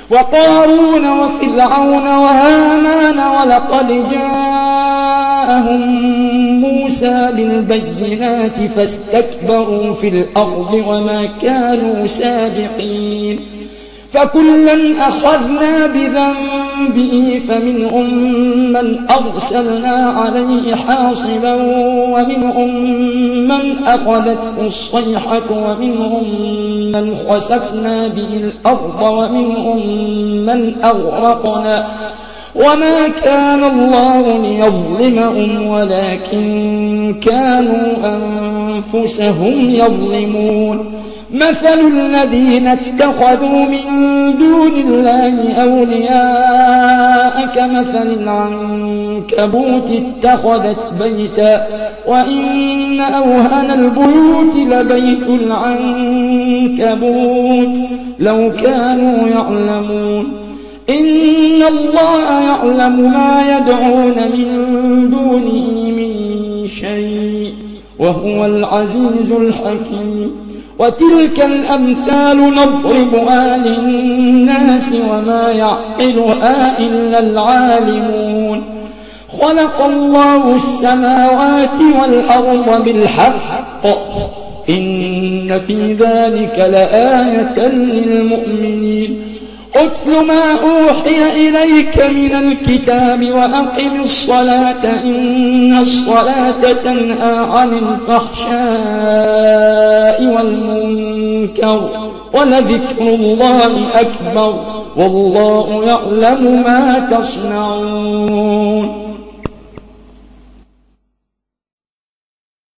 وقارون وفرعون وهامان ولقد جاءهم موسى بالبينات فاستكبروا في الأرض وما كانوا سابقين فكلا أخذنا بذنبه فمنهم من أرسلنا عليه حاصبا ومنهم من أخذته الصيحة ومنهم من خسفنا به الأرض ومنهم من أغرقنا وما كان الله ليظلمهم ولكن كانوا أنفسهم يظلمون مثل الذين اتخذوا من دون الله أولياء كمثل العنكبوت اتخذت بيتا وإن أوهن البيوت لبيت العنكبوت لو كانوا يعلمون إن الله يعلم ما يدعون من دونه من شيء وهو العزيز الحكيم وتلك الأمثال نضربها للناس وما يعقلها إلا العالمون خلق الله السماوات والأرض بالحق إن في ذلك لآية للمؤمنين أتل ما أوحي إليك من الكتاب وأقم الصلاة إن الصلاة تنهى عن الفحشاء والمنكر ولذكر الله أكبر والله يعلم ما تصنعون